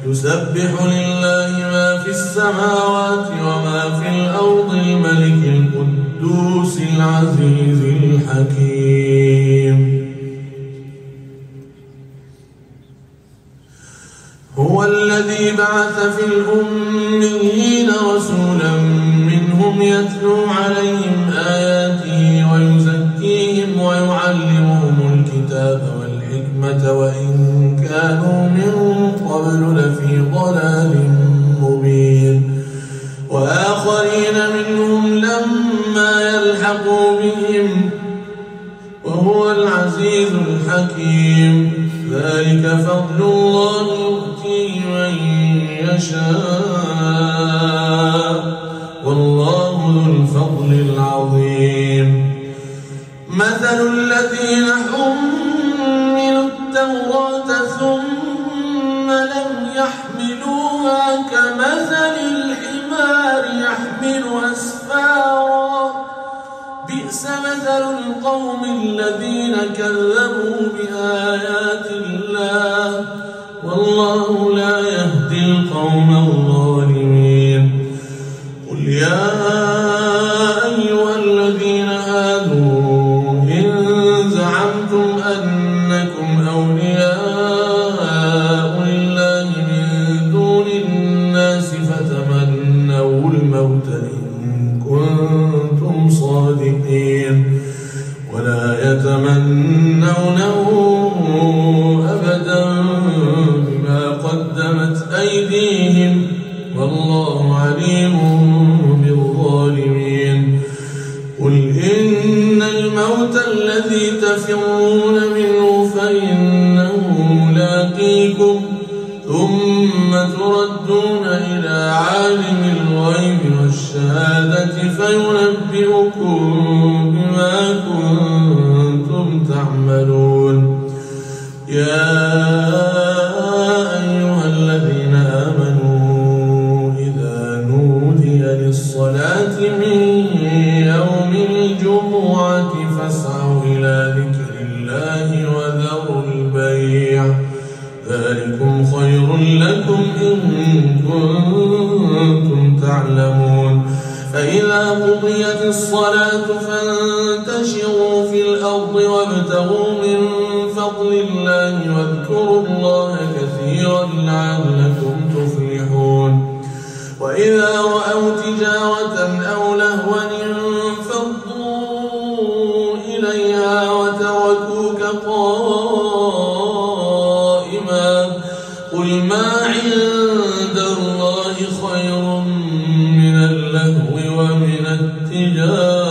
يسبح لله ما في السماوات وما في الأرض الملك القدوس العزيز الحكيم. هو الذي بعث في الأميين رسولا منهم يتلو عليهم آياته ويزكيهم ويعلمهم الكتاب والحكمة وإن كانوا من قبل لفي ضلال مبين. وآخرين منهم لما يلحقوا بهم وهو العزيز الحكيم. ذلك فضل الله يؤتيه من يشاء والله ذو الفضل العظيم. مثل الذين حملوا التوراة ثم لم يحملوها كمثل الحمار يحمل أسفارا بئس مثل القوم الذين كذبوا بآيات الله والله لا يهدي القوم الظالمين. قل يا أيها الذين هادوا إن زعمتم أنكم أولياء لله من دون الناس فتمنوا الموت إن كنتم صادقين ولا يتمنونه أبدا بما قدمت أيديهم والله عليم بالظالمين. قل إن الموت الذي تفرون منه فإنه ملاقيكم ثم تردون إلى عالم الغيب والشهادة فينبئكم بما كنتم تعملون. يا أيها الذين آمنوا إذا نودي للصلاة من يوم الجمعة فاسعوا إلى ذكر الله وذروا البيع ذلكم خير لكم إن كنتم تعلمون. فإذا قضيت الصلاة فانتشروا في الأرض وابتغوا من فضل الله واذكروا الله كثيرا لعلكم تفلحون. وإذا رأوا تجارة أو لهوا انفضوا إليها وتركوك قائما قل ما عند الله خير من اللهو ومن التجارة